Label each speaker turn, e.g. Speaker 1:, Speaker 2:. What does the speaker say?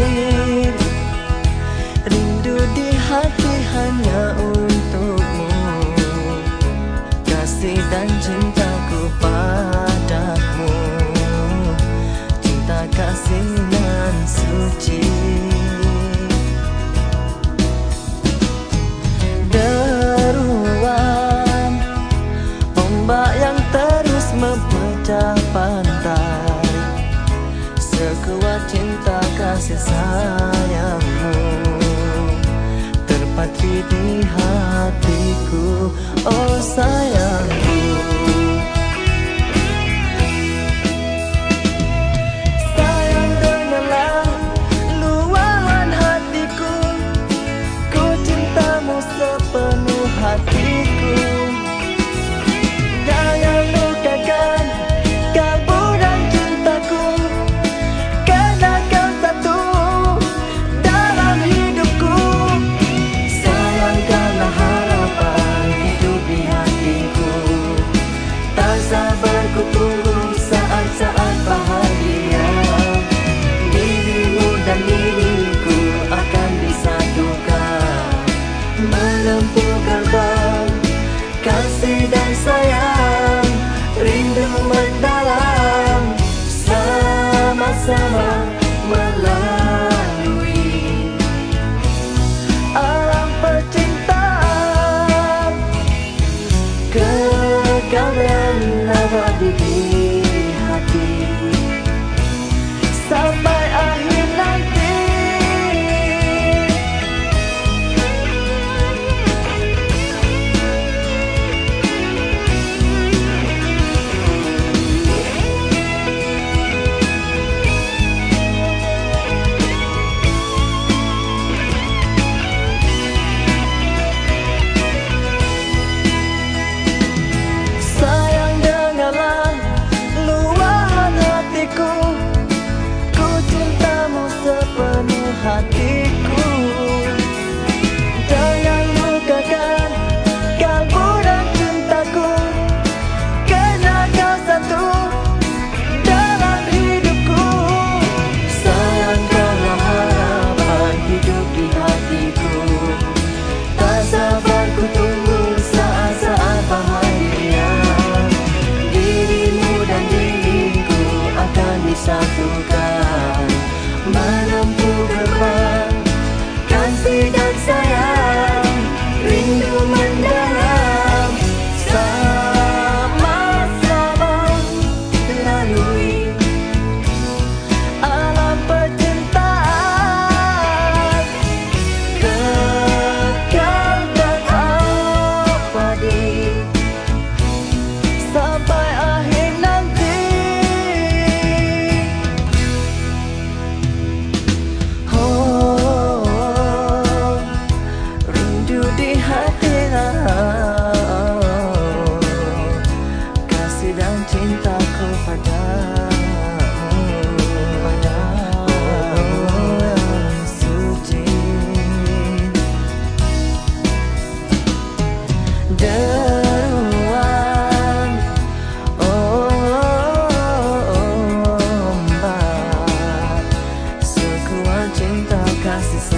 Speaker 1: Rindu di hati hanya untukmu, kasih dan cintaku padamu, cinta kasih nan suci. Deruan ombak yang terus memecah pantai, sekuat cinta kasih sayangmu terpatri di hatiku, oh sayangku. Sayang dengarlah luahan hatiku, ku cintamu sepenuh hatiku. Jangan lukakan kalbu dan cintaku, karena kau satu dalam hidupku. Sayangkanlah harapan hidup di hatiku, tak sabar ku tunggu saat-saat bahagia. Dirimu dan diriku akan disatukan, menempuh gerbang kasih dan sayang, rindu mendalam, sama-sama melalui alam percintaan, kekal dan abadi di hati sampai akhir nanti. Sayang dengarlah luahan hatiku, ku cintamu sepenuh hatiku. Jangan lukakan kalbu dan cintaku, karena kau satu dalam hidupku. Sayangkanlah harapan hidup di hatiku, tak sabar ku tunggu saat-saat bahagia. Dirimu dan diriku akan disatukan, menempuh gerbang kasih dan sayang, rindu mendalam, sama-sama lalui alam percintaan, kekal dan abadi sampai akhir nanti. Oh, rindu di hati, kasih dan cintaku padamu, padamu yang suci. Deruan ombak, sekuat cinta kasih